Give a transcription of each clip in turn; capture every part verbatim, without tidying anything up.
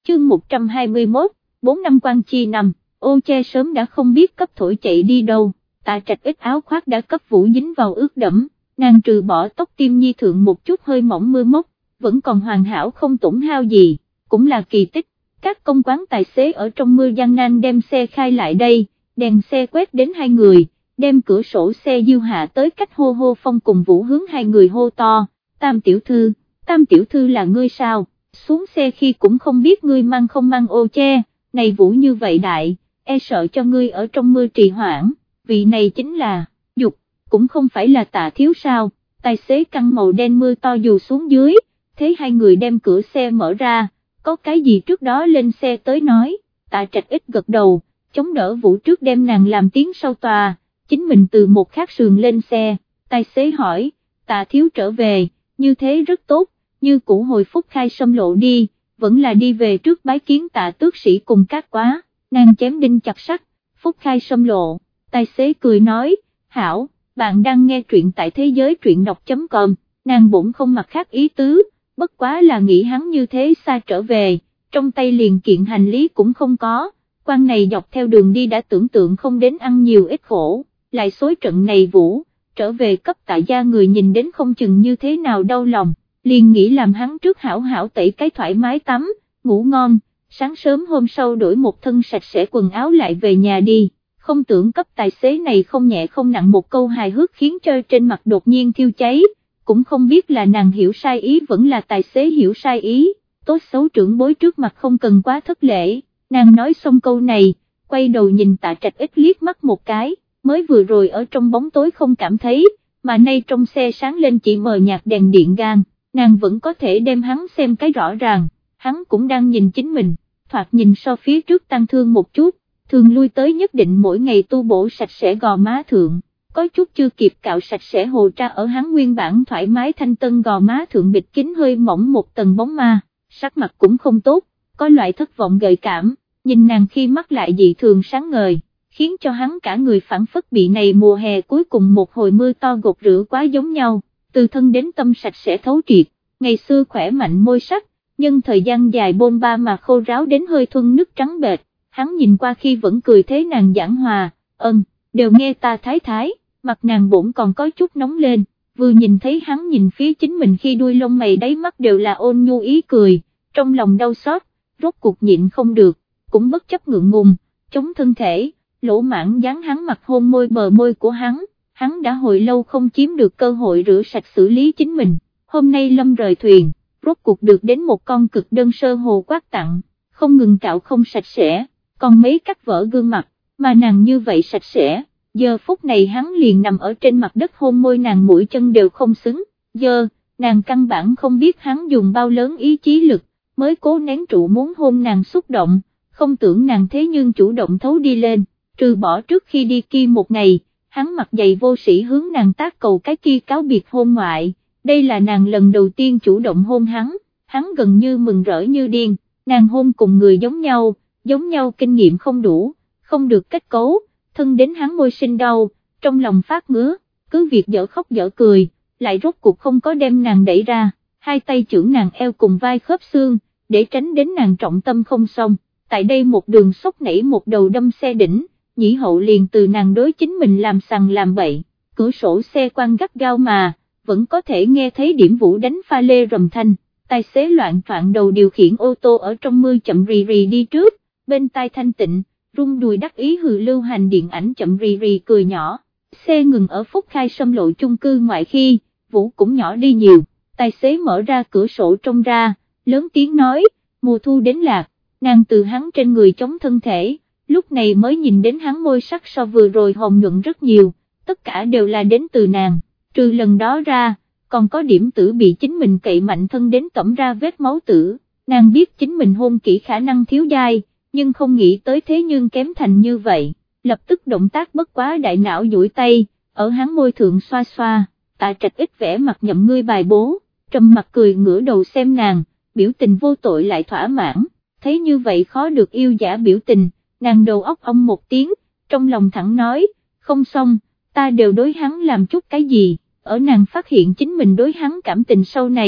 chương một trăm hai mươi mốt, bốn năm quan chi năm, Ô Che sớm đã không biết cấp thổi chạy đi đâu, Tạ Trạch ít áo khoác đã cấp vũ dính vào ướt đẫm, nàng trừ bỏ tóc tim nhi thượng một chút hơi mỏng mưa mốc, vẫn còn hoàn hảo không tổn hao gì, cũng là kỳ tích. Các công quán tài xế ở trong mưa gian nan đem xe khai lại đây, đèn xe quét đến hai người, đem cửa sổ xe diêu hạ tới cách hô hô Phong cùng Vũ hướng hai người hô to, Tam tiểu thư, Tam tiểu thư là ngươi sao, xuống xe khi cũng không biết ngươi mang không mang Ô Che, này Vũ như vậy đại, e sợ cho ngươi ở trong mưa trì hoãn, vị này chính là, Dục, cũng không phải là Tạ thiếu sao, tài xế căng màu đen mưa to dù xuống dưới, thấy hai người đem cửa xe mở ra, có cái gì trước đó lên xe tới nói, Tạ Trạch ít gật đầu, chống đỡ Vũ trước đem nàng làm tiếng sau tòa, chính mình từ một khác sườn lên xe, tài xế hỏi, Tạ thiếu trở về, như thế rất tốt, như cũ hồi phúc khai sâm lộ đi, vẫn là đi về trước bái kiến Tạ tước sĩ cùng các quá, nàng chém đinh chặt sắt, phúc khai sâm lộ, tài xế cười nói, hảo, bạn đang nghe truyện tại thế giới truyện đọc.com, nàng bỗng không mặc khác ý tứ, bất quá là nghĩ hắn như thế xa trở về, trong tay liền kiện hành lý cũng không có, quan này dọc theo đường đi đã tưởng tượng không đến ăn nhiều ít khổ, lại xối trận này Vũ, trở về cấp Tạ gia người nhìn đến không chừng như thế nào đau lòng, liền nghĩ làm hắn trước hảo hảo tẩy cái thoải mái tắm, ngủ ngon, sáng sớm hôm sau đổi một thân sạch sẽ quần áo lại về nhà đi, không tưởng cấp tài xế này không nhẹ không nặng một câu hài hước khiến cho trên mặt đột nhiên thiêu cháy, cũng không biết là nàng hiểu sai ý vẫn là tài xế hiểu sai ý, tốt xấu trưởng bối trước mặt không cần quá thất lễ, nàng nói xong câu này, quay đầu nhìn Tạ Trạch ít liếc mắt một cái, mới vừa rồi ở trong bóng tối không cảm thấy, mà nay trong xe sáng lên chỉ mờ nhạt đèn điện gan, nàng vẫn có thể đem hắn xem cái rõ ràng, hắn cũng đang nhìn chính mình, thoạt nhìn so phía trước tăng thương một chút, thường lui tới nhất định mỗi ngày tu bổ sạch sẽ gò má thượng, có chút chưa kịp cạo sạch sẽ hồ tra ở hắn nguyên bản thoải mái thanh tân gò má thượng bịt kín hơi mỏng một tầng bóng ma, sắc mặt cũng không tốt, có loại thất vọng gợi cảm, nhìn nàng khi mắt lại dị thường sáng ngời, khiến cho hắn cả người phản phất bị này mùa hè cuối cùng một hồi mưa to gột rửa quá giống nhau, từ thân đến tâm sạch sẽ thấu triệt, ngày xưa khỏe mạnh môi sắc, nhưng thời gian dài bôn ba mà khô ráo đến hơi thuần nước trắng bệch, hắn nhìn qua khi vẫn cười thế nàng giảng hòa, ân, đều nghe ta thái thái, mặt nàng bỗng còn có chút nóng lên, vừa nhìn thấy hắn nhìn phía chính mình khi đuôi lông mày đáy mắt đều là ôn nhu ý cười, trong lòng đau xót, rốt cuộc nhịn không được, cũng bất chấp ngượng ngùng, chống thân thể, lỗ mãng dán hắn mặt hôn môi bờ môi của hắn, hắn đã hồi lâu không chiếm được cơ hội rửa sạch xử lý chính mình, hôm nay lâm rời thuyền, rốt cuộc được đến một con cực đơn sơ hồ quát tặng, không ngừng cạo không sạch sẽ, còn mấy cắt vỡ gương mặt, mà nàng như vậy sạch sẽ, giờ phút này hắn liền nằm ở trên mặt đất hôn môi nàng mũi chân đều không xứng, giờ, nàng căn bản không biết hắn dùng bao lớn ý chí lực, mới cố nén trụ muốn hôn nàng xúc động, không tưởng nàng thế nhưng chủ động thấu đi lên, trừ bỏ trước khi đi kia một ngày, hắn mặt dày vô sĩ hướng nàng tác cầu cái kia cáo biệt hôn ngoại, đây là nàng lần đầu tiên chủ động hôn hắn, hắn gần như mừng rỡ như điên, nàng hôn cùng người giống nhau, giống nhau kinh nghiệm không đủ, không được kết cấu, thân đến hắn môi sinh đau, trong lòng phát ngứa, cứ việc dở khóc dở cười, lại rốt cuộc không có đem nàng đẩy ra, hai tay chưởng nàng eo cùng vai khớp xương, để tránh đến nàng trọng tâm không xong, tại đây một đường sốc nảy một đầu đâm xe đỉnh, nhĩ hậu liền từ nàng đối chính mình làm sằng làm bậy, cửa sổ xe quan gắt gao mà, vẫn có thể nghe thấy điểm Vũ đánh pha lê rầm thanh, tài xế loạn troạn đầu điều khiển ô tô ở trong mưa chậm rì rì đi trước, bên tai thanh tịnh, rung đùi đắc ý hừ lưu hành điện ảnh chậm rì rì cười nhỏ, xe ngừng ở phúc khai sâm lộ chung cư ngoại khi, Vũ cũng nhỏ đi nhiều, tài xế mở ra cửa sổ trông ra, lớn tiếng nói, mùa thu đến lạc, nàng từ hắn trên người chống thân thể, lúc này mới nhìn đến hắn môi sắc so vừa rồi hồng nhuận rất nhiều, tất cả đều là đến từ nàng, trừ lần đó ra, còn có điểm tử bị chính mình cậy mạnh thân đến tẩm ra vết máu tử, nàng biết chính mình hôn kỹ khả năng thiếu dai, nhưng không nghĩ tới thế nhưng kém thành như vậy, lập tức động tác bất quá đại não duỗi tay, ở hắn môi thượng xoa xoa, Tạ Trạch ít vẻ mặt nhậm ngươi bài bố, trầm mặt cười ngửa đầu xem nàng, biểu tình vô tội lại thỏa mãn, thấy như vậy khó được yêu giả biểu tình, nàng đầu óc ông một tiếng, trong lòng thẳng nói, không xong, ta đều đối hắn làm chút cái gì, ở nàng phát hiện chính mình đối hắn cảm tình sau này,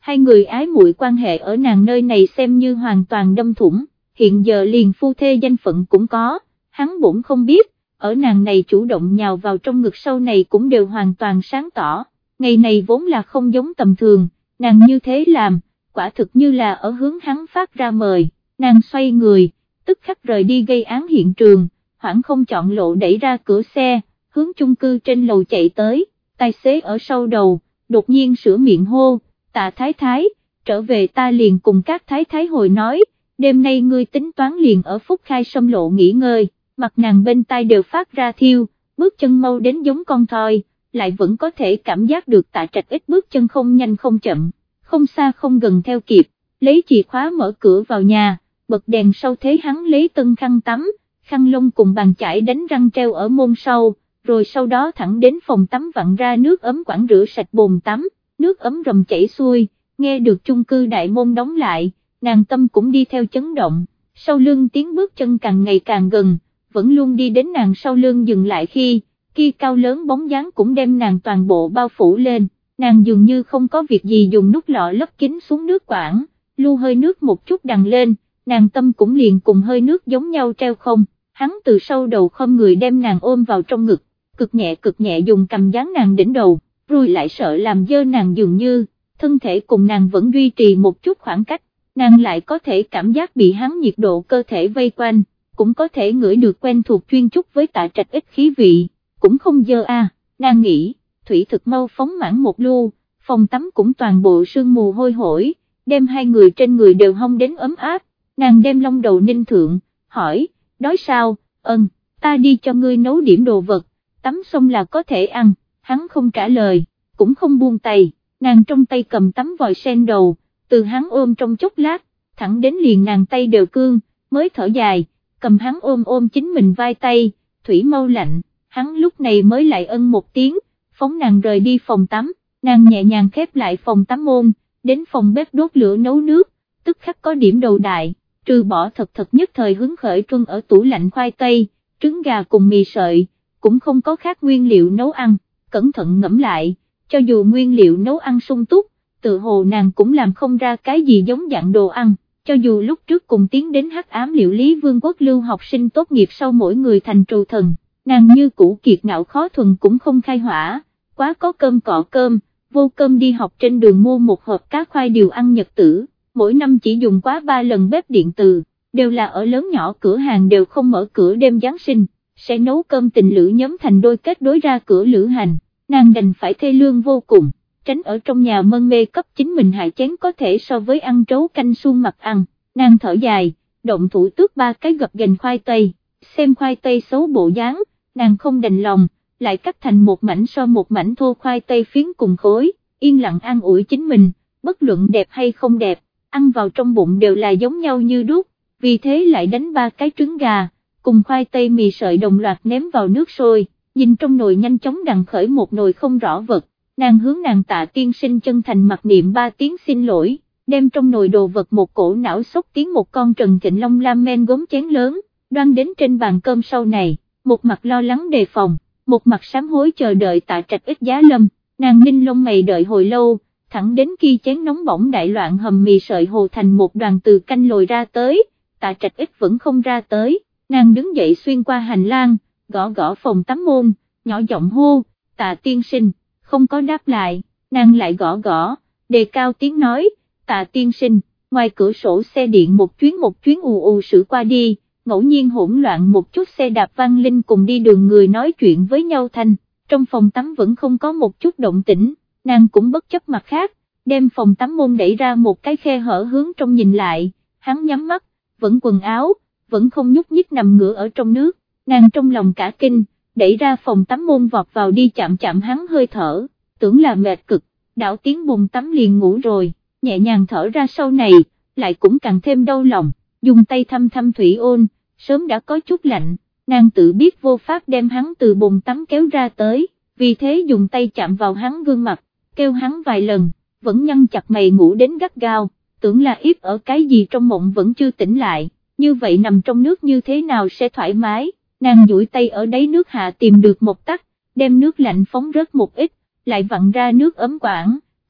hai người ái muội quan hệ ở nàng nơi này xem như hoàn toàn đâm thủng, hiện giờ liền phu thê danh phận cũng có, hắn bổn không biết, ở nàng này chủ động nhào vào trong ngực sau này cũng đều hoàn toàn sáng tỏ, ngày này vốn là không giống tầm thường, nàng như thế làm, quả thực như là ở hướng hắn phát ra mời, nàng xoay người, tức khắc rời đi gây án hiện trường, hoảng không chọn lộ đẩy ra cửa xe, hướng chung cư trên lầu chạy tới, tài xế ở sau đầu, đột nhiên sửa miệng hô, Tạ Thái Thái, trở về ta liền cùng các Thái Thái hồi nói, đêm nay ngươi tính toán liền ở Phúc Khai Sâm Lộ nghỉ ngơi, mặt nàng bên tai đều phát ra thiêu, bước chân mau đến giống con thoi, lại vẫn có thể cảm giác được Tạ Trạch ít bước chân không nhanh không chậm, không xa không gần theo kịp, lấy chìa khóa mở cửa vào nhà, bật đèn sau thế hắn lấy tân khăn tắm, khăn lông cùng bàn chải đánh răng treo ở môn sau, rồi sau đó thẳng đến phòng tắm vặn ra nước ấm quảng rửa sạch bồn tắm, nước ấm rầm chảy xuôi, nghe được chung cư đại môn đóng lại, nàng tâm cũng đi theo chấn động, sau lưng tiếng bước chân càng ngày càng gần, vẫn luôn đi đến nàng sau lưng dừng lại khi, kia cao lớn bóng dáng cũng đem nàng toàn bộ bao phủ lên, nàng dường như không có việc gì dùng nút lọ lấp kín xuống nước quảng, lưu hơi nước một chút đằng lên, nàng tâm cũng liền cùng hơi nước giống nhau treo không, hắn từ sau đầu không người đem nàng ôm vào trong ngực, cực nhẹ cực nhẹ dùng cầm dán nàng đỉnh đầu, rồi lại sợ làm dơ nàng dường như, thân thể cùng nàng vẫn duy trì một chút khoảng cách, nàng lại có thể cảm giác bị hắn nhiệt độ cơ thể vây quanh, cũng có thể ngửi được quen thuộc chuyên chút với Tạ Trạch ít khí vị, cũng không dơ a, nàng nghĩ, thủy thực mau phóng mãn một lu, phòng tắm cũng toàn bộ sương mù hôi hổi, đem hai người trên người đều hong đến ấm áp, nàng đem lông đầu ninh thượng, hỏi, đói sao, ơn, ta đi cho ngươi nấu điểm đồ vật, tắm xong là có thể ăn, hắn không trả lời, cũng không buông tay, nàng trong tay cầm tắm vòi sen đầu, từ hắn ôm trong chốc lát, thẳng đến liền nàng tay đều cương, mới thở dài, cầm hắn ôm ôm chính mình vai tay, thủy mau lạnh, hắn lúc này mới lại ân một tiếng, phóng nàng rời đi phòng tắm, nàng nhẹ nhàng khép lại phòng tắm môn, đến phòng bếp đốt lửa nấu nước, tức khắc có điểm đầu đại, trừ bỏ thật thật nhất thời hứng khởi truân ở tủ lạnh khoai tây, trứng gà cùng mì sợi, cũng không có khác nguyên liệu nấu ăn, cẩn thận ngẫm lại, cho dù nguyên liệu nấu ăn sung túc, tự hồ nàng cũng làm không ra cái gì giống dạng đồ ăn, cho dù lúc trước cùng tiến đến hắc ám liệu lý vương quốc lưu học sinh tốt nghiệp sau mỗi người thành trù thần, nàng như cũ kiệt ngạo khó thuần cũng không khai hỏa, quá có cơm cọ cơm, vô cơm đi học trên đường mua một hộp cá khoai điều ăn nhật tử, mỗi năm chỉ dùng quá ba lần bếp điện từ, đều là ở lớn nhỏ cửa hàng đều không mở cửa đêm Giáng sinh, sẽ nấu cơm tình lữ nhóm thành đôi kết đối ra cửa lữ hành, nàng đành phải thê lương vô cùng, tránh ở trong nhà mân mê cấp chính mình hại chén có thể so với ăn trấu canh suông mặt ăn, nàng thở dài, động thủ tước ba cái gập ghềnh khoai tây, xem khoai tây xấu bộ dáng, nàng không đành lòng, lại cắt thành một mảnh so một mảnh thô khoai tây phiến cùng khối, yên lặng an ủi chính mình, bất luận đẹp hay không đẹp, ăn vào trong bụng đều là giống nhau như đúc, vì thế lại đánh ba cái trứng gà, cùng khoai tây mì sợi đồng loạt ném vào nước sôi, nhìn trong nồi nhanh chóng đằng khởi một nồi không rõ vật, nàng hướng nàng Tạ tiên sinh chân thành mặc niệm ba tiếng xin lỗi, đem trong nồi đồ vật một cổ não xốc tiến một con Trần Thịnh Long lam men gốm chén lớn, đoan đến trên bàn cơm sau này, một mặt lo lắng đề phòng, một mặt sám hối chờ đợi Tạ Trạch ít giá lâm, nàng ninh lông mày đợi hồi lâu, thẳng đến khi chén nóng bỏng đại loạn hầm mì sợi hồ thành một đoàn từ canh lồi ra tới, Tạ Trạch ít vẫn không ra tới, nàng đứng dậy xuyên qua hành lang, gõ gõ phòng tắm môn, nhỏ giọng hô, Tạ tiên sinh, không có đáp lại, nàng lại gõ gõ, đề cao tiếng nói, Tạ tiên sinh, ngoài cửa sổ xe điện một chuyến một chuyến ù ù sử qua đi, ngẫu nhiên hỗn loạn một chút xe đạp vang linh cùng đi đường người nói chuyện với nhau thanh, trong phòng tắm vẫn không có một chút động tĩnh, nàng cũng bất chấp mặt khác, đem phòng tắm môn đẩy ra một cái khe hở hướng trong nhìn lại, hắn nhắm mắt, vẫn quần áo, vẫn không nhúc nhích nằm ngửa ở trong nước, nàng trong lòng cả kinh, đẩy ra phòng tắm môn vọt vào đi chạm chạm hắn hơi thở, tưởng là mệt cực, đảo tiếng bồn tắm liền ngủ rồi, nhẹ nhàng thở ra sau này, lại cũng càng thêm đau lòng, dùng tay thăm thăm thủy ôn, sớm đã có chút lạnh, nàng tự biết vô pháp đem hắn từ bồn tắm kéo ra tới, vì thế dùng tay chạm vào hắn gương mặt, kêu hắn vài lần, vẫn nhăn chặt mày ngủ đến gắt gao, tưởng là yếp ở cái gì trong mộng vẫn chưa tỉnh lại, như vậy nằm trong nước như thế nào sẽ thoải mái, nàng duỗi tay ở đáy nước hạ tìm được một tắc, đem nước lạnh phóng rớt một ít, lại vặn ra nước ấm quảng,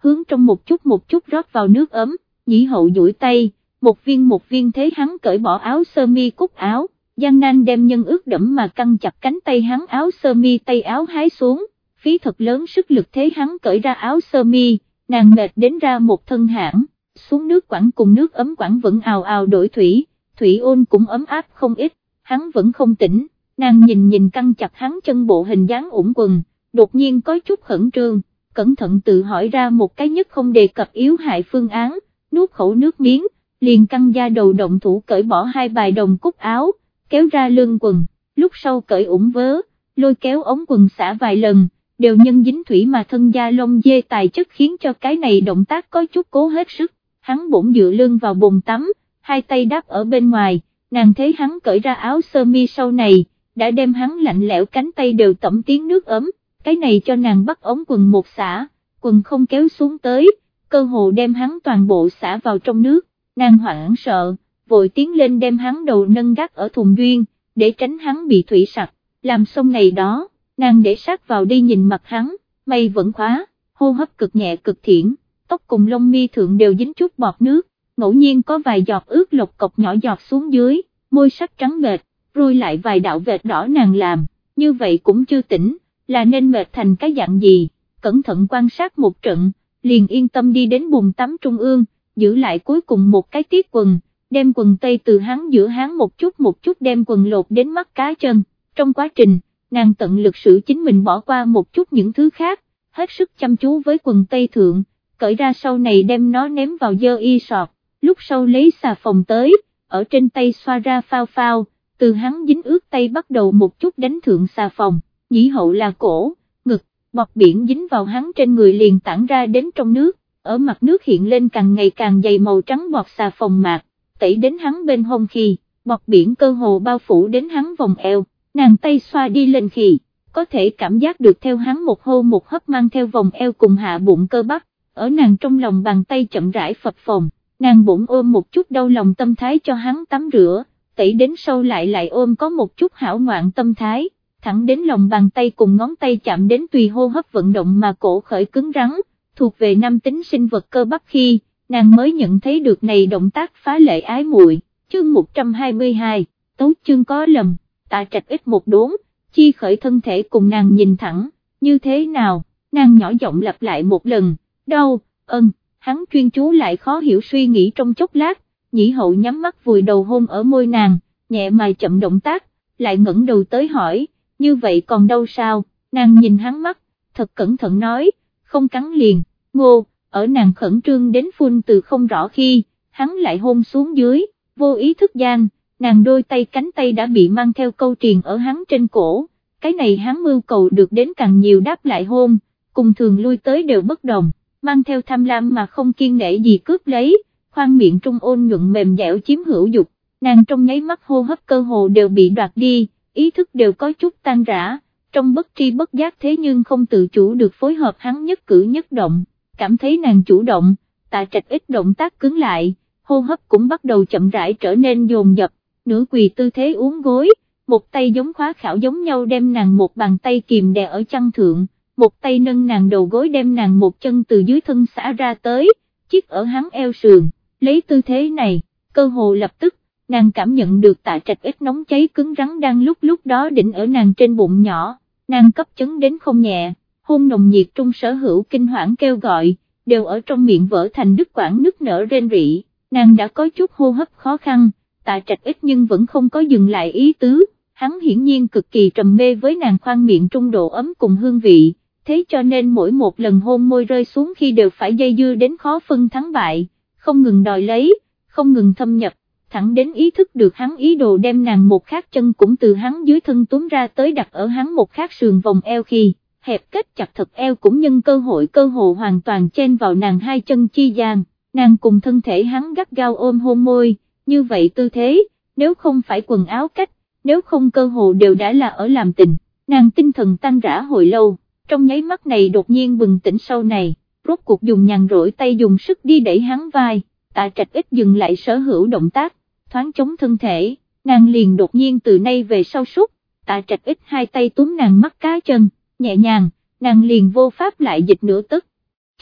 hướng trong một chút một chút rót vào nước ấm, Nhĩ Hậu duỗi tay, một viên một viên thế hắn cởi bỏ áo sơ mi cúc áo, gian nan đem nhân ướt đẫm mà căng chặt cánh tay hắn, áo sơ mi tay áo hái xuống, phí thật lớn sức lực thế hắn cởi ra áo sơ mi, nàng mệt đến ra một thân hãn, xuống nước quảng cùng nước ấm quảng vẫn ào ào đổi thủy, thủy ôn cũng ấm áp không ít, hắn vẫn không tỉnh, nàng nhìn nhìn căng chặt hắn chân bộ hình dáng ủng quần, đột nhiên có chút khẩn trương, cẩn thận tự hỏi ra một cái nhất không đề cập yếu hại phương án, nuốt khẩu nước miếng, liền căng da đầu động thủ cởi bỏ hai bài đồng cúc áo, kéo ra lưng quần, lúc sau cởi ủng vớ, lôi kéo ống quần xả vài lần, đều nhân dính thủy mà thân da lông dê tài chất khiến cho cái này động tác có chút cố hết sức, hắn bỗng dựa lưng vào bồn tắm, hai tay đáp ở bên ngoài, nàng thấy hắn cởi ra áo sơ mi sau này, đã đem hắn lạnh lẽo cánh tay đều tẩm tiếng nước ấm, cái này cho nàng bắt ống quần một xả, quần không kéo xuống tới, cơ hồ đem hắn toàn bộ xả vào trong nước, nàng hoảng sợ, vội tiến lên đem hắn đầu nâng gác ở thùng duyên, để tránh hắn bị thủy sặc, làm xong này đó, nàng để sát vào đi nhìn mặt hắn, mày vẫn khóa, hô hấp cực nhẹ cực thiển, tóc cùng lông mi thượng đều dính chút bọt nước, ngẫu nhiên có vài giọt ướt lộc cộc nhỏ giọt xuống dưới, môi sắc trắng bệch, rồi lại vài đạo vệt đỏ nàng làm, như vậy cũng chưa tỉnh, là nên mệt thành cái dạng gì, cẩn thận quan sát một trận, liền yên tâm đi đến bồn tắm trung ương, giữ lại cuối cùng một cái tiết quần, đem quần tây từ hắn giữa hắn một chút một chút đem quần lột đến mắt cá chân, trong quá trình, nàng tận lực sử chính mình bỏ qua một chút những thứ khác, hết sức chăm chú với quần tây thượng, cởi ra sau này đem nó ném vào dơ y sọt, lúc sau lấy xà phòng tới, ở trên tay xoa ra phao phao, từ hắn dính ướt tay bắt đầu một chút đánh thượng xà phòng, Nhĩ Hậu là cổ, ngực, bọt biển dính vào hắn trên người liền tản ra đến trong nước, ở mặt nước hiện lên càng ngày càng dày màu trắng bọt xà phòng mạc, tẩy đến hắn bên hông khi, bọt biển cơ hồ bao phủ đến hắn vòng eo, nàng tay xoa đi lên khi, có thể cảm giác được theo hắn một hô một hấp mang theo vòng eo cùng hạ bụng cơ bắp, ở nàng trong lòng bàn tay chậm rãi phập phồng, nàng bỗng ôm một chút đau lòng tâm thái cho hắn tắm rửa, tẩy đến sâu lại lại ôm có một chút hảo ngoạn tâm thái, thẳng đến lòng bàn tay cùng ngón tay chạm đến tùy hô hấp vận động mà cổ khởi cứng rắn, thuộc về nam tính sinh vật cơ bắp khi, nàng mới nhận thấy được này động tác phá lệ ái muội. Chương một trăm hai mươi hai, tấu chương có lầm, Tạ Trạch ít một đốn, chi khởi thân thể cùng nàng nhìn thẳng, như thế nào, nàng nhỏ giọng lặp lại một lần, đau, ân, hắn chuyên chú lại khó hiểu suy nghĩ trong chốc lát, Nhĩ Hậu nhắm mắt vùi đầu hôn ở môi nàng, nhẹ mà chậm động tác, lại ngẩng đầu tới hỏi, như vậy còn đau sao, nàng nhìn hắn mắt, thật cẩn thận nói, không cắn liền, ngô, ở nàng khẩn trương đến phun từ không rõ khi, hắn lại hôn xuống dưới, vô ý thức gian, nàng đôi tay cánh tay đã bị mang theo câu triền ở hắn trên cổ, cái này hắn mưu cầu được đến càng nhiều đáp lại hôn, cùng thường lui tới đều bất đồng, mang theo tham lam mà không kiêng nể gì cướp lấy, khoang miệng trung ôn nhuận mềm dẻo chiếm hữu dục, nàng trong nháy mắt hô hấp cơ hồ đều bị đoạt đi, ý thức đều có chút tan rã, trong bất tri bất giác thế nhưng không tự chủ được phối hợp hắn nhất cử nhất động, cảm thấy nàng chủ động, Tạ Trạch ít động tác cứng lại, hô hấp cũng bắt đầu chậm rãi trở nên dồn dập, nửa quỳ tư thế uốn gối, một tay giống khóa khảo giống nhau đem nàng một bàn tay kìm đè ở chân thượng, một tay nâng nàng đầu gối đem nàng một chân từ dưới thân xả ra tới, chiếc ở hắn eo sườn, lấy tư thế này, cơ hồ lập tức, nàng cảm nhận được Tạ Trạch ít nóng cháy cứng rắn đang lúc lúc đó đỉnh ở nàng trên bụng nhỏ, nàng cấp chấn đến không nhẹ, hôn nồng nhiệt trung sở hữu kinh hoảng kêu gọi, đều ở trong miệng vỡ thành đứt quãng nức nở rên rỉ, nàng đã có chút hô hấp khó khăn, Tạ Trạch ít nhưng vẫn không có dừng lại ý tứ, hắn hiển nhiên cực kỳ trầm mê với nàng khoang miệng trung độ ấm cùng hương vị, thế cho nên mỗi một lần hôn môi rơi xuống khi đều phải dây dưa đến khó phân thắng bại, không ngừng đòi lấy, không ngừng thâm nhập, thẳng đến ý thức được hắn ý đồ đem nàng một khác chân cũng từ hắn dưới thân túm ra tới đặt ở hắn một khác sườn vòng eo khi, hẹp kết chặt thật eo cũng nhân cơ hội cơ hồ hoàn toàn chen vào nàng hai chân chi gian, nàng cùng thân thể hắn gắt gao ôm hôn môi, như vậy tư thế, nếu không phải quần áo cách, nếu không cơ hồ đều đã là ở làm tình, nàng tinh thần tan rã hồi lâu, trong nháy mắt này đột nhiên bừng tỉnh sau này, rốt cuộc dùng nhàn rỗi tay dùng sức đi đẩy hắn vai, Tạ Trạch ít dừng lại sở hữu động tác, thoáng chống thân thể, nàng liền đột nhiên từ nay về sau sút, Tạ Trạch ít hai tay túm nàng mắt cá chân, nhẹ nhàng, nàng liền vô pháp lại dịch nửa tức.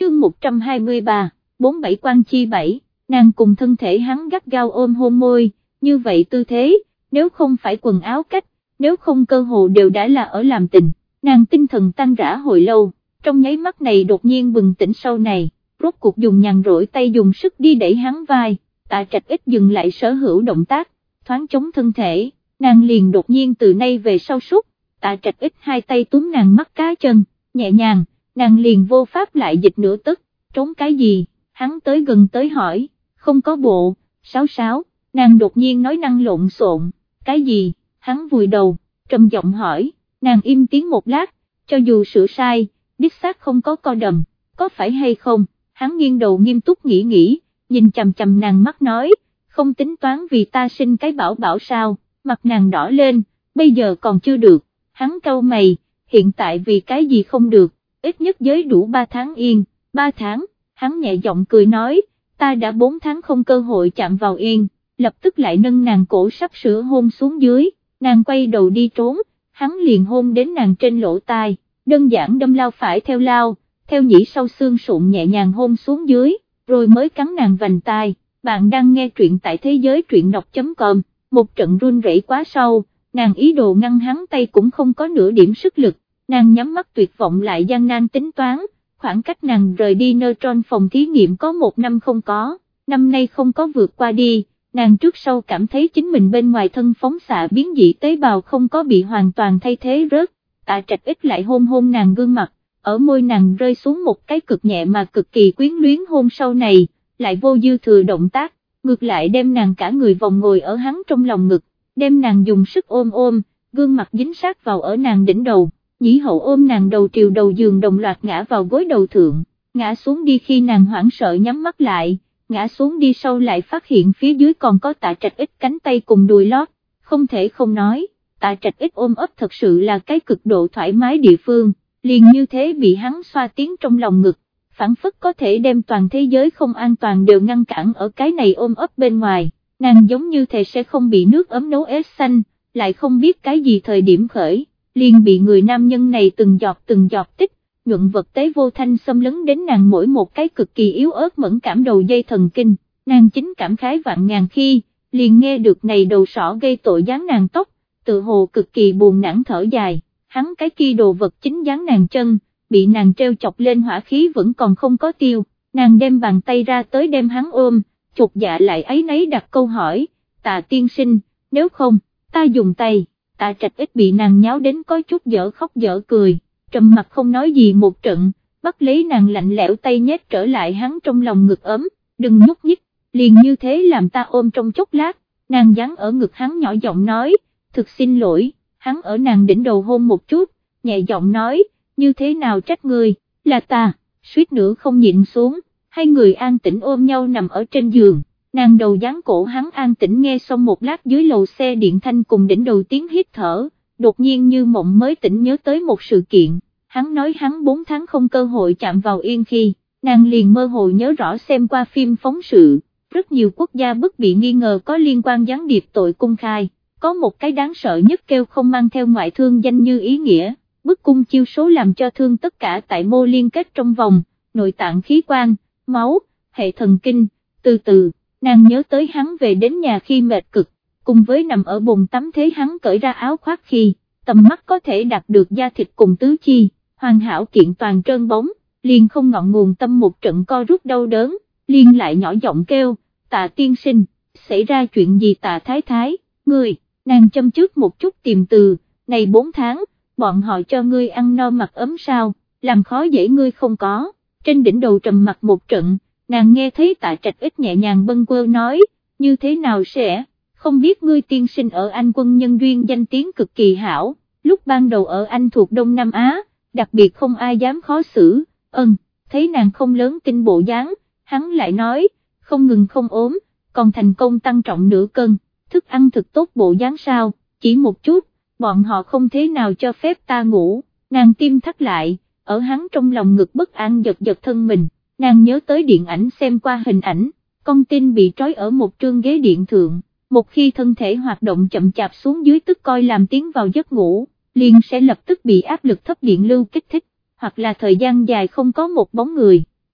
chương một trăm hai mươi ba, bốn bảy quan chi bảy, nàng cùng thân thể hắn gắt gao ôm hôn môi, như vậy tư thế, nếu không phải quần áo cách, nếu không cơ hồ đều đã là ở làm tình, nàng tinh thần tan rã hồi lâu, trong nháy mắt này đột nhiên bừng tỉnh sau này, rốt cuộc dùng nhàn rỗi tay dùng sức đi đẩy hắn vai, Tạ Trạch Ít dừng lại sở hữu động tác, thoáng chống thân thể, nàng liền đột nhiên từ nay về sau sút, Tạ Trạch Ít hai tay túm nàng mắt cá chân, nhẹ nhàng, nàng liền vô pháp lại dịch nửa tức, trốn cái gì, hắn tới gần tới hỏi, không có bộ, sáo sáo, nàng đột nhiên nói năng lộn xộn, cái gì, hắn vùi đầu, trầm giọng hỏi, nàng im tiếng một lát, cho dù sửa sai, đích xác không có co đầm, có phải hay không, hắn nghiêng đầu nghiêm túc nghĩ nghĩ, nhìn chằm chằm nàng mắt nói, không tính toán vì ta sinh cái bảo bảo sao, mặt nàng đỏ lên, bây giờ còn chưa được, hắn cau mày, hiện tại vì cái gì không được, ít nhất giới đủ ba tháng yên, ba tháng, hắn nhẹ giọng cười nói, ta đã bốn tháng không cơ hội chạm vào yên, lập tức lại nâng nàng cổ sắp sửa hôn xuống dưới, nàng quay đầu đi trốn, hắn liền hôn đến nàng trên lỗ tai, đơn giản đâm lao phải theo lao, theo nhĩ sau xương sụn nhẹ nhàng hôn xuống dưới, rồi mới cắn nàng vành tai. Bạn đang nghe truyện tại thế giới truyện đọc.com, một trận run rẩy quá sâu, nàng ý đồ ngăn hắn tay cũng không có nửa điểm sức lực, nàng nhắm mắt tuyệt vọng lại gian nan tính toán, khoảng cách nàng rời đi neutron phòng thí nghiệm có một năm không có, năm nay không có vượt qua đi, nàng trước sau cảm thấy chính mình bên ngoài thân phóng xạ biến dị tế bào không có bị hoàn toàn thay thế rớt, Tạ Trạch Ít lại hôn hôn nàng gương mặt, ở môi nàng rơi xuống một cái cực nhẹ mà cực kỳ quyến luyến hôn sau này, lại vô dư thừa động tác, ngược lại đem nàng cả người vòng ngồi ở hắn trong lòng ngực, đem nàng dùng sức ôm ôm, gương mặt dính sát vào ở nàng đỉnh đầu, Nhĩ Hậu ôm nàng đầu triều đầu giường đồng loạt ngã vào gối đầu thượng, ngã xuống đi khi nàng hoảng sợ nhắm mắt lại, ngã xuống đi sau lại phát hiện phía dưới còn có Tạ Trạch Ít cánh tay cùng đùi lót, không thể không nói, Tạ Trạch Ít ôm ấp thật sự là cái cực độ thoải mái địa phương, liền như thế bị hắn xoa tiến trong lòng ngực, phản phất có thể đem toàn thế giới không an toàn đều ngăn cản ở cái này ôm ấp bên ngoài, nàng giống như thể sẽ không bị nước ấm nấu ếch xanh, lại không biết cái gì thời điểm khởi, liền bị người nam nhân này từng giọt từng giọt tích, nhuận vật tế vô thanh xâm lấn đến nàng mỗi một cái cực kỳ yếu ớt mẫn cảm đầu dây thần kinh, nàng chính cảm khái vạn ngàn khi, liền nghe được này đầu sỏ gây tội giáng nàng tóc, tự hồ cực kỳ buồn nản thở dài, hắn cái kia đồ vật chính giáng nàng chân, bị nàng treo chọc lên hỏa khí vẫn còn không có tiêu, nàng đem bàn tay ra tới đem hắn ôm, chột dạ lại ấy nấy đặt câu hỏi, Tạ tiên sinh, nếu không, ta dùng tay, Tạ Trạch Ít bị nàng nháo đến có chút dở khóc dở cười, trầm mặt không nói gì một trận, bắt lấy nàng lạnh lẽo tay nhét trở lại hắn trong lòng ngực ấm, đừng nhúc nhích, liền như thế làm ta ôm trong chốc lát, nàng dán ở ngực hắn nhỏ giọng nói, thực xin lỗi, hắn ở nàng đỉnh đầu hôn một chút, nhẹ giọng nói, như thế nào trách ngươi, là ta, suýt nữa không nhịn xuống, hai người an tĩnh ôm nhau nằm ở trên giường, nàng đầu dán cổ hắn an tĩnh nghe xong một lát dưới lầu xe điện thanh cùng đỉnh đầu tiếng hít thở, đột nhiên như mộng mới tỉnh nhớ tới một sự kiện, hắn nói hắn bốn tháng không cơ hội chạm vào yên khi, nàng liền mơ hồ nhớ rõ xem qua phim phóng sự, rất nhiều quốc gia bất bị nghi ngờ có liên quan gián điệp tội cung khai, có một cái đáng sợ nhất kêu không mang theo ngoại thương danh như ý nghĩa. Bức cung chiêu số làm cho thương tất cả tại mô liên kết trong vòng, nội tạng khí quan, máu, hệ thần kinh, từ từ, nàng nhớ tới hắn về đến nhà khi mệt cực, cùng với nằm ở bồn tắm thế hắn cởi ra áo khoác khi, tầm mắt có thể đạt được da thịt cùng tứ chi, hoàn hảo kiện toàn trơn bóng, liền không ngọn nguồn tâm một trận co rút đau đớn, liền lại nhỏ giọng kêu, Tạ tiên sinh, xảy ra chuyện gì Tạ thái thái, ngươi, nàng châm trước một chút tìm từ, này bốn tháng, bọn họ cho ngươi ăn no mặc ấm sao, làm khó dễ ngươi không có, trên đỉnh đầu trầm mặt một trận, nàng nghe thấy Tạ Trạch Ít nhẹ nhàng bâng quơ nói, như thế nào sẽ, không biết ngươi tiên sinh ở Anh quân nhân duyên danh tiếng cực kỳ hảo, lúc ban đầu ở Anh thuộc Đông Nam Á, đặc biệt không ai dám khó xử, ân, thấy nàng không lớn tin bộ dáng, hắn lại nói, không ngừng không ốm, còn thành công tăng trọng nửa cân, thức ăn thực tốt bộ dáng sao, chỉ một chút, bọn họ không thế nào cho phép ta ngủ, nàng tim thắt lại, ở hắn trong lòng ngực bất an giật giật thân mình, nàng nhớ tới điện ảnh xem qua hình ảnh, con tin bị trói ở một trương ghế điện thượng, một khi thân thể hoạt động chậm chạp xuống dưới tức coi làm tiến vào giấc ngủ, liền sẽ lập tức bị áp lực thấp điện lưu kích thích, hoặc là thời gian dài không có một bóng người,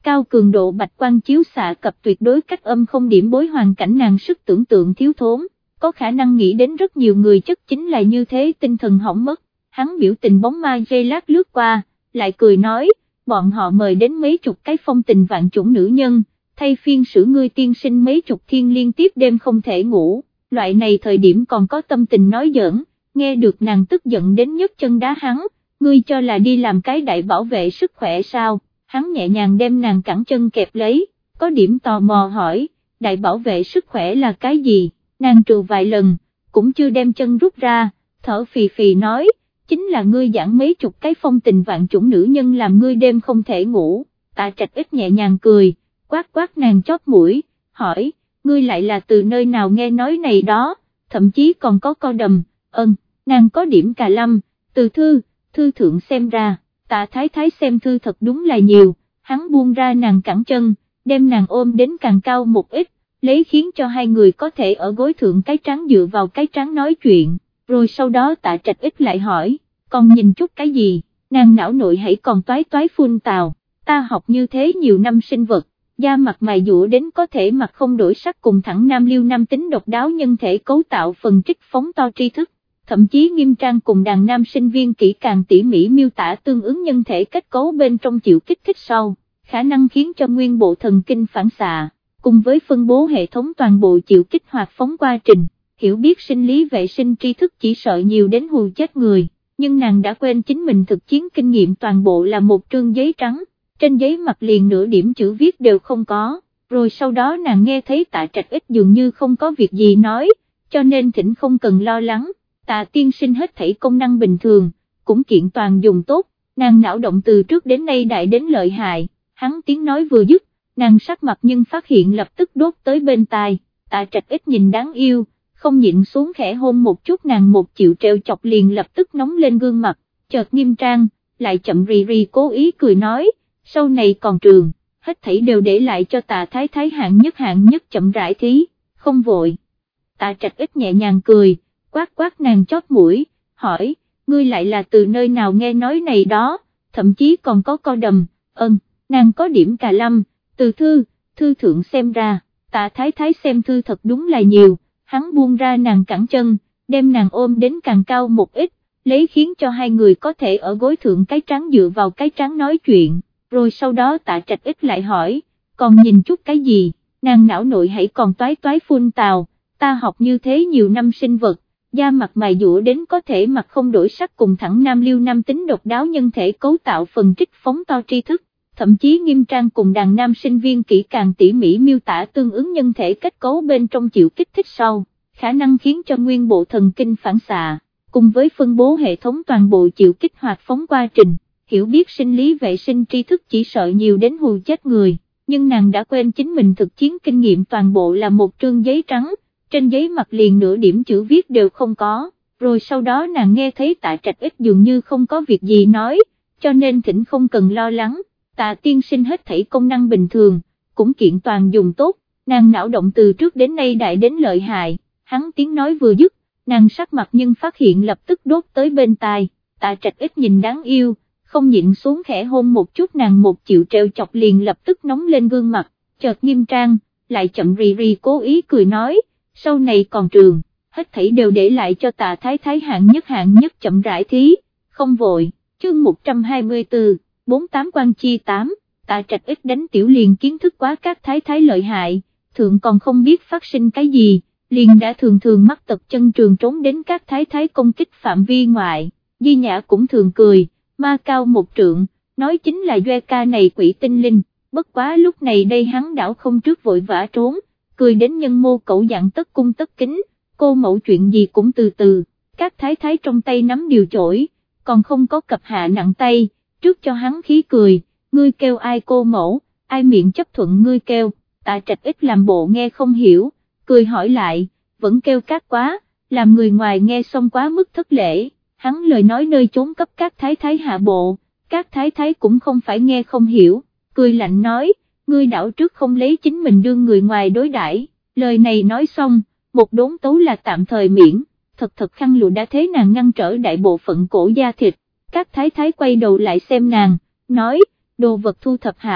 cao cường độ bạch quang chiếu xạ cập tuyệt đối cách âm không điểm bối hoàn cảnh nàng sức tưởng tượng thiếu thốn, có khả năng nghĩ đến rất nhiều người chất chính là như thế tinh thần hỏng mất, hắn biểu tình bóng ma giây lát lướt qua, lại cười nói, bọn họ mời đến mấy chục cái phong tình vạn chủng nữ nhân, thay phiên xử ngươi tiên sinh mấy chục thiên liên tiếp đêm không thể ngủ, loại này thời điểm còn có tâm tình nói giỡn, nghe được nàng tức giận đến nhấc chân đá hắn, ngươi cho là đi làm cái đại bảo vệ sức khỏe sao, hắn nhẹ nhàng đem nàng cẳng chân kẹp lấy, có điểm tò mò hỏi, đại bảo vệ sức khỏe là cái gì, nàng trừ vài lần, cũng chưa đem chân rút ra, thở phì phì nói, chính là ngươi giảng mấy chục cái phong tình vạn chủng nữ nhân làm ngươi đêm không thể ngủ, Tạ Trạch ít nhẹ nhàng cười, quát quát nàng chóp mũi, hỏi, ngươi lại là từ nơi nào nghe nói này đó, thậm chí còn có co đầm, ơn, nàng có điểm cà lâm, từ thư, thư thượng xem ra, Tạ Thái Thái xem thư thật đúng là nhiều, hắn buông ra nàng cẳng chân, đem nàng ôm đến càng cao một ít, lấy khiến cho hai người có thể ở gối thượng cái trán dựa vào cái trán nói chuyện, rồi sau đó Tạ Trạch ít lại hỏi, còn nhìn chút cái gì, nàng não nội hãy còn toái toái phun tào, ta học như thế nhiều năm sinh vật, da mặt mày dũa đến có thể mặt không đổi sắc cùng thẳng nam liêu nam tính độc đáo nhân thể cấu tạo phần trích phóng to tri thức, thậm chí nghiêm trang cùng đàn nam sinh viên kỹ càng tỉ mỉ miêu tả tương ứng nhân thể kết cấu bên trong chịu kích thích sau, khả năng khiến cho nguyên bộ thần kinh phản xạ, cùng với phân bố hệ thống toàn bộ chịu kích hoạt phóng quá trình, hiểu biết sinh lý vệ sinh tri thức chỉ sợ nhiều đến hù chết người, nhưng nàng đã quên chính mình thực chiến kinh nghiệm toàn bộ là một trương giấy trắng, trên giấy mặt liền nửa điểm chữ viết đều không có, rồi sau đó nàng nghe thấy Tạ Trạch ít dường như không có việc gì nói, cho nên thỉnh không cần lo lắng, Tạ tiên sinh hết thảy công năng bình thường, cũng kiện toàn dùng tốt, nàng não động từ trước đến nay đại đến lợi hại, hắn tiếng nói vừa dứt, nàng sắc mặt nhưng phát hiện lập tức đốt tới bên tai, Tạ Trạch ít nhìn đáng yêu, không nhịn xuống khẽ hôn một chút nàng một chịu treo chọc liền lập tức nóng lên gương mặt, chợt nghiêm trang, lại chậm rì rì cố ý cười nói, sau này còn trường, hết thảy đều để lại cho Tạ Thái Thái hạng nhất hạng nhất chậm rãi thí, không vội. Tạ Trạch ít nhẹ nhàng cười, quát quát nàng chóp mũi, hỏi, ngươi lại là từ nơi nào nghe nói này đó, thậm chí còn có co đầm, ơn, nàng có điểm cà lâm, từ thư, thư thượng xem ra, Tạ Thái Thái xem thư thật đúng là nhiều, hắn buông ra nàng cẳng chân, đem nàng ôm đến càng cao một ít, lấy khiến cho hai người có thể ở gối thượng cái trán dựa vào cái trán nói chuyện, rồi sau đó Tạ Trạch ít lại hỏi, còn nhìn chút cái gì, nàng não nội hãy còn toái toái phun tào, ta học như thế nhiều năm sinh vật, da mặt mày dũa đến có thể mặt không đổi sắc cùng thẳng nam liêu nam tính độc đáo nhân thể cấu tạo phần trích phóng to tri thức, thậm chí nghiêm trang cùng đàn nam sinh viên kỹ càng tỉ mỉ miêu tả tương ứng nhân thể kết cấu bên trong chịu kích thích sau, khả năng khiến cho nguyên bộ thần kinh phản xạ, cùng với phân bố hệ thống toàn bộ chịu kích hoạt phóng quá trình, hiểu biết sinh lý vệ sinh tri thức chỉ sợ nhiều đến hù chết người, nhưng nàng đã quên chính mình thực chiến kinh nghiệm toàn bộ là một trương giấy trắng, trên giấy mặt liền nửa điểm chữ viết đều không có, rồi sau đó nàng nghe thấy Tạ Trạch ít dường như không có việc gì nói, cho nên thỉnh không cần lo lắng, Tạ tiên sinh hết thảy công năng bình thường, cũng kiện toàn dùng tốt, nàng não động từ trước đến nay đại đến lợi hại, hắn tiếng nói vừa dứt, nàng sắc mặt nhưng phát hiện lập tức đốt tới bên tai, Tạ Trạch ít nhìn đáng yêu, không nhịn xuống khẽ hôn một chút nàng một chịu treo chọc liền lập tức nóng lên gương mặt, chợt nghiêm trang, lại chậm rì rì cố ý cười nói, sau này còn trường, hết thảy đều để lại cho Tạ Thái Thái hạng nhất hạng nhất chậm rãi thí, không vội, chương một trăm hai mươi tư, bốn tám quan chi tám, Tạ Trạch ít đánh tiểu liền kiến thức quá các Thái Thái lợi hại, thượng còn không biết phát sinh cái gì, liền đã thường thường mắc tật chân trường trốn đến các Thái Thái công kích phạm vi ngoại, Di Nhã cũng thường cười, ma cao một trượng, nói chính là Doe ca này quỷ tinh linh, bất quá lúc này đây hắn đảo không trước vội vã trốn, cười đến nhân mô cẩu dạng tất cung tất kính, cô mẫu chuyện gì cũng từ từ, các Thái Thái trong tay nắm điều chổi, còn không có cập hạ nặng tay, trước cho hắn khí cười, ngươi kêu ai cô mẫu, ai miệng chấp thuận ngươi kêu, Tạ Trạch ít làm bộ nghe không hiểu, cười hỏi lại, vẫn kêu các quá, làm người ngoài nghe xong quá mức thất lễ, hắn lời nói nơi trốn cấp các Thái Thái hạ bộ, các Thái Thái cũng không phải nghe không hiểu, cười lạnh nói, ngươi đảo trước không lấy chính mình đương người ngoài đối đãi. Lời này nói xong, một đốn tấu là tạm thời miễn, thật thật khăn lụa đã thế nàng ngăn trở đại bộ phận cổ da thịt, các Thái Thái quay đầu lại xem nàng, nói, đồ vật thu thập hảo,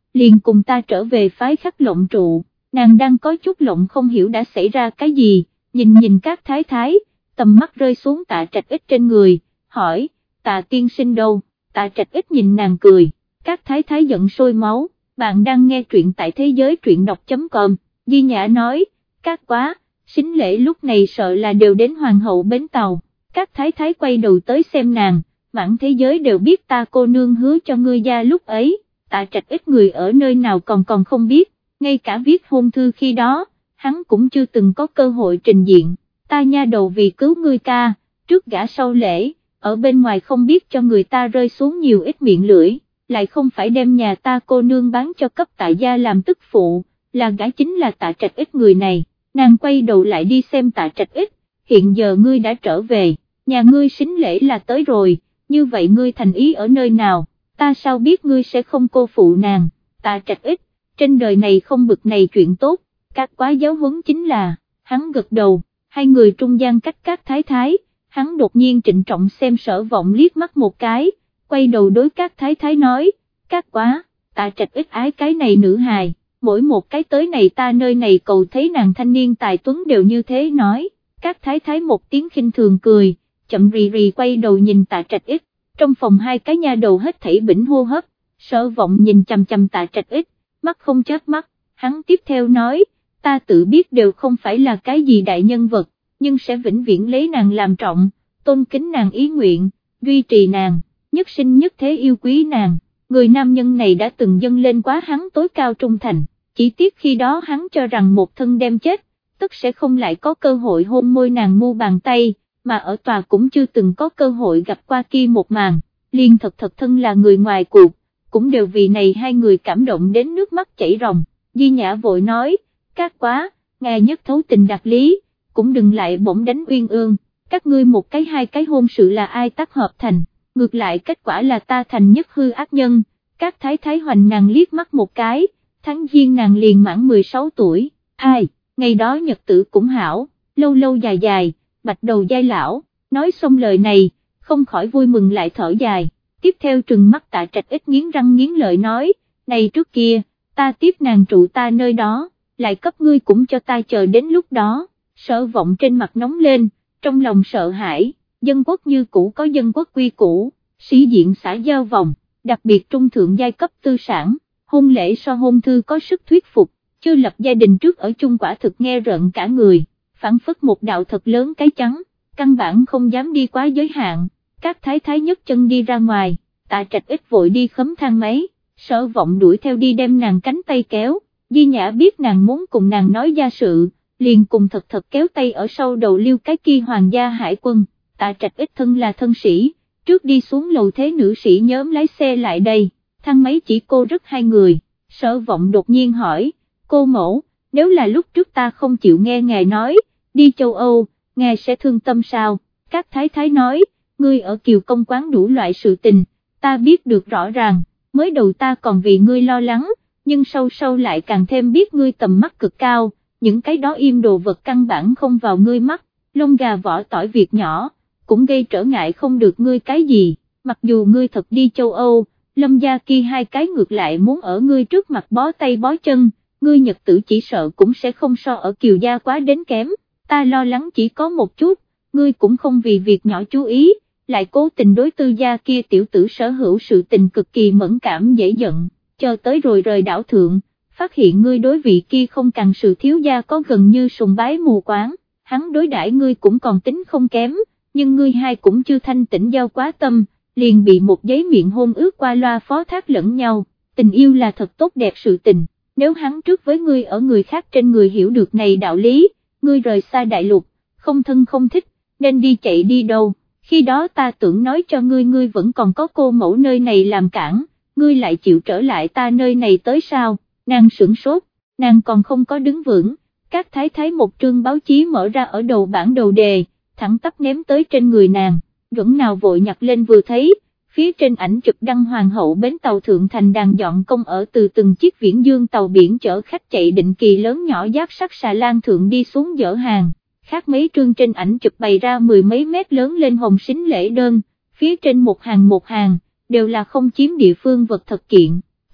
liền cùng ta trở về phái Khắc Lộng trụ. Nàng đang có chút lộng không hiểu đã xảy ra cái gì, nhìn nhìn các thái thái, tầm mắt rơi xuống Tạ Trạch Ích trên người, hỏi, Tạ tiên sinh đâu? Tạ Trạch Ích nhìn nàng cười, các thái thái giận sôi máu. Bạn đang nghe truyện tại thế giới truyện đọc chấm com, Di Nhã nói, các quá, sính lễ lúc này sợ là đều đến hoàng hậu bến tàu. Các thái thái quay đầu tới xem nàng, mãn thế giới đều biết ta cô nương hứa cho ngươi gia lúc ấy. Tạ Trạch Ích người ở nơi nào còn còn không biết, ngay cả viết hôn thư khi đó, hắn cũng chưa từng có cơ hội trình diện. Ta nha đầu vì cứu ngươi ca, trước gả sau lễ, ở bên ngoài không biết cho người ta rơi xuống nhiều ít miệng lưỡi, lại không phải đem nhà ta cô nương bán cho cấp Tạ gia làm tức phụ, là gả chính là Tạ Trạch Ích người này. Nàng quay đầu lại đi xem Tạ Trạch Ích, hiện giờ ngươi đã trở về, nhà ngươi sính lễ là tới rồi, như vậy ngươi thành ý ở nơi nào, ta sao biết ngươi sẽ không cô phụ nàng. Tạ Trạch Ích, trên đời này không bực này chuyện tốt, các quá giáo huấn chính là, hắn gật đầu, hai người trung gian cách các thái thái, hắn đột nhiên trịnh trọng xem Sở Vọng liếc mắt một cái, quay đầu đối các thái thái nói, các quá, Tạ Trạch Ích ái cái này nữ hài, mỗi một cái tới này ta nơi này cầu thấy nàng thanh niên tài tuấn đều như thế nói. Các thái thái một tiếng khinh thường cười, chậm rì rì quay đầu nhìn Tạ Trạch Ích, trong phòng hai cái nha đầu hết thảy bỉnh hô hấp. Sở Vọng nhìn chằm chằm Tạ Trạch Ích, mắt không chớp mắt, hắn tiếp theo nói, ta tự biết đều không phải là cái gì đại nhân vật, nhưng sẽ vĩnh viễn lấy nàng làm trọng, tôn kính nàng ý nguyện, duy trì nàng, nhất sinh nhất thế yêu quý nàng. Người nam nhân này đã từng dâng lên quá hắn tối cao trung thành, chỉ tiếc khi đó hắn cho rằng một thân đem chết, tức sẽ không lại có cơ hội hôn môi nàng mu bàn tay, mà ở tòa cũng chưa từng có cơ hội gặp qua kia một màn, liền thật thật thân là người ngoài cuộc, cũng đều vì này hai người cảm động đến nước mắt chảy ròng. Di Nhã vội nói, các quá, ngài nhất thấu tình đạt lý, cũng đừng lại bỗng đánh uyên ương, các ngươi một cái hai cái hôn sự là ai tác hợp thành, ngược lại kết quả là ta thành nhất hư ác nhân. Các thái thái hoành nàng liếc mắt một cái, tháng giêng nàng liền mãn mười sáu tuổi, ai, ngày đó nhật tử cũng hảo, lâu lâu dài dài, bạch đầu giai lão. Nói xong lời này, không khỏi vui mừng lại thở dài, tiếp theo trừng mắt Tạ Trạch Ích nghiến răng nghiến lợi nói, này trước kia, ta tiếp nàng trụ ta nơi đó, lại cấp ngươi cũng cho ta chờ đến lúc đó. Sở Vọng trên mặt nóng lên, trong lòng sợ hãi, dân quốc như cũ có dân quốc quy củ, sĩ diện xã giao vòng, đặc biệt trung thượng giai cấp tư sản, hôn lễ so hôn thư có sức thuyết phục, chưa lập gia đình trước ở chung quả thực nghe rợn cả người, phản phất một đạo thật lớn cái trắng, căn bản không dám đi quá giới hạn. Các thái thái nhấc chân đi ra ngoài, Tạ Trạch Ích vội đi khấm thang máy, Sở Vọng đuổi theo đi đem nàng cánh tay kéo. Di Nhã biết nàng muốn cùng nàng nói gia sự, liền cùng thật thật kéo tay ở sau đầu liêu cái kia hoàng gia hải quân. Tạ Trạch Ích thân là thân sĩ, trước đi xuống lầu thế nữ sĩ nhóm lái xe lại đây, thang máy chỉ cô rất hai người. Sở Vọng đột nhiên hỏi, cô mẫu, nếu là lúc trước ta không chịu nghe ngài nói, đi châu Âu, ngài sẽ thương tâm sao? Các thái thái nói, ngươi ở Kiều Công quán đủ loại sự tình, ta biết được rõ ràng, mới đầu ta còn vì ngươi lo lắng, nhưng sâu sâu lại càng thêm biết ngươi tầm mắt cực cao, những cái đó im đồ vật căn bản không vào ngươi mắt, lông gà vỏ tỏi việc nhỏ, cũng gây trở ngại không được ngươi cái gì, mặc dù ngươi thật đi châu Âu, Lâm gia kia hai cái ngược lại muốn ở ngươi trước mặt bó tay bó chân, ngươi nhật tử chỉ sợ cũng sẽ không so ở Kiều gia quá đến kém, ta lo lắng chỉ có một chút, ngươi cũng không vì việc nhỏ chú ý, lại cố tình đối tư gia kia tiểu tử sở hữu sự tình cực kỳ mẫn cảm dễ giận, chờ tới rồi rời đảo thượng, phát hiện ngươi đối vị kia không càng sự thiếu gia có gần như sùng bái mù quáng, hắn đối đãi ngươi cũng còn tính không kém, nhưng ngươi hai cũng chưa thanh tĩnh giao quá tâm, liền bị một giấy miệng hôn ước qua loa phó thác lẫn nhau. Tình yêu là thật tốt đẹp sự tình, nếu hắn trước với ngươi ở người khác trên người hiểu được này đạo lý, ngươi rời xa đại lục, không thân không thích, nên đi chạy đi đâu, khi đó ta tưởng nói cho ngươi ngươi vẫn còn có cô mẫu nơi này làm cản, ngươi lại chịu trở lại ta nơi này tới sao? Nàng sửng sốt, nàng còn không có đứng vững, các thái thái một trương báo chí mở ra ở đầu bản đầu đề, thẳng tắp ném tới trên người nàng, Duẩn nào vội nhặt lên vừa thấy, phía trên ảnh chụp đăng hoàng hậu bến tàu thượng thành đàn dọn công ở từ từng chiếc viễn dương tàu biển chở khách chạy định kỳ lớn nhỏ giáp sắt xà lan thượng đi xuống dỡ hàng, khác mấy trương trên ảnh chụp bày ra mười mấy mét lớn lên hồng sính lễ đơn, phía trên một hàng một hàng, đều là không chiếm địa phương vật thật kiện.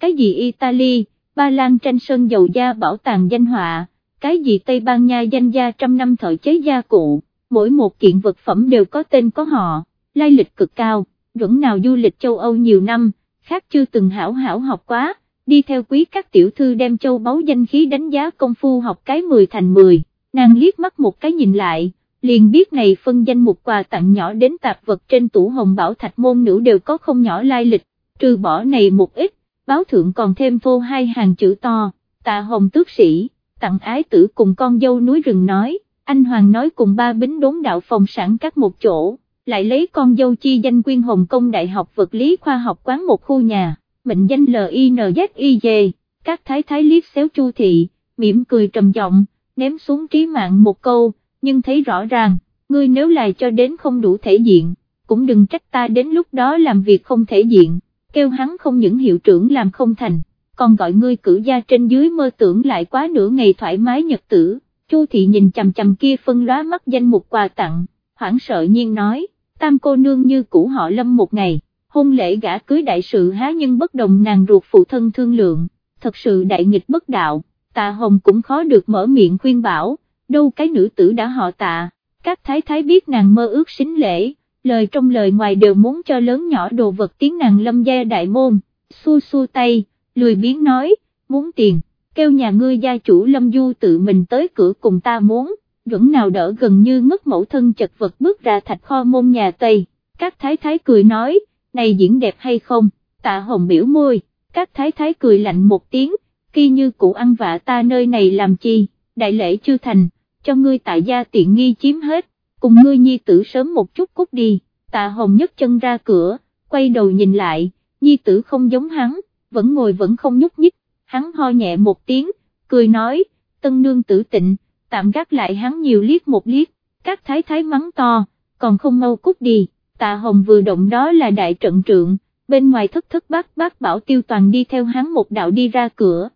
cái gì Italy, Ba Lan tranh sơn dầu da bảo tàng danh họa, cái gì Tây Ban Nha danh gia trăm năm thợ chế gia cụ, mỗi một kiện vật phẩm đều có tên có họ, lai lịch cực cao. Duẩn nào du lịch châu Âu nhiều năm, khác chưa từng hảo hảo học quá, đi theo quý các tiểu thư đem châu báu danh khí đánh giá công phu học cái mười thành mười, nàng liếc mắt một cái nhìn lại, liền biết này phân danh mục quà tặng nhỏ đến tạp vật trên tủ hồng bảo thạch môn nữ đều có không nhỏ lai lịch, trừ bỏ này một ít, báo thượng còn thêm phô hai hàng chữ to, Tạ Hồng tước sĩ, tặng ái tử cùng con dâu núi rừng nói, anh Hoàng nói cùng ba bính đốn đạo phòng sản các một chỗ, lại lấy con dâu chi danh quyên Hồng Kông Đại học Vật lý Khoa học quán một khu nhà, mệnh danh L I N Z I J, các thái thái liếc xéo Chu thị, mỉm cười trầm giọng, ném xuống Trí Mạng một câu, nhưng thấy rõ ràng, ngươi nếu là cho đến không đủ thể diện, cũng đừng trách ta đến lúc đó làm việc không thể diện, kêu hắn không những hiệu trưởng làm không thành, còn gọi ngươi cử gia trên dưới mơ tưởng lại quá nửa ngày thoải mái nhật tử. Chu thị nhìn chằm chằm kia phân lóa mắt danh mục quà tặng, hoảng sợ nhiên nói, tam cô nương như cũ họ Lâm một ngày, hôn lễ gả cưới đại sự há nhưng bất đồng nàng ruột phụ thân thương lượng, thật sự đại nghịch bất đạo. Tạ Hồng cũng khó được mở miệng khuyên bảo, đâu cái nữ tử đã họ Tạ, các thái thái biết nàng mơ ước sính lễ, lời trong lời ngoài đều muốn cho lớn nhỏ đồ vật tiếng nàng Lâm gia đại môn, xua xua tay, lười biếng nói, muốn tiền, kêu nhà ngươi gia chủ Lâm Du tự mình tới cửa cùng ta muốn, Duẩn nào đỡ gần như ngất mẫu thân chật vật bước ra thạch kho môn nhà Tây, các thái thái cười nói, này diễn đẹp hay không, Tạ Hồng biểu môi, các thái thái cười lạnh một tiếng, khi như cụ ăn vạ ta nơi này làm chi, đại lễ chưa thành, cho ngươi Tạ gia tiện nghi chiếm hết, cùng ngươi nhi tử sớm một chút cút đi. Tạ Hồng nhấc chân ra cửa, quay đầu nhìn lại, nhi tử không giống hắn, vẫn ngồi vẫn không nhúc nhích, hắn ho nhẹ một tiếng, cười nói, tân nương tử tịnh, tạm gác lại hắn nhiều liếc một liếc, các thái thái mắng to, còn không mau cút đi. Tạ Hồng vừa động đó là đại trận trượng, bên ngoài thất thất bát bát bảo tiêu toàn đi theo hắn một đạo đi ra cửa,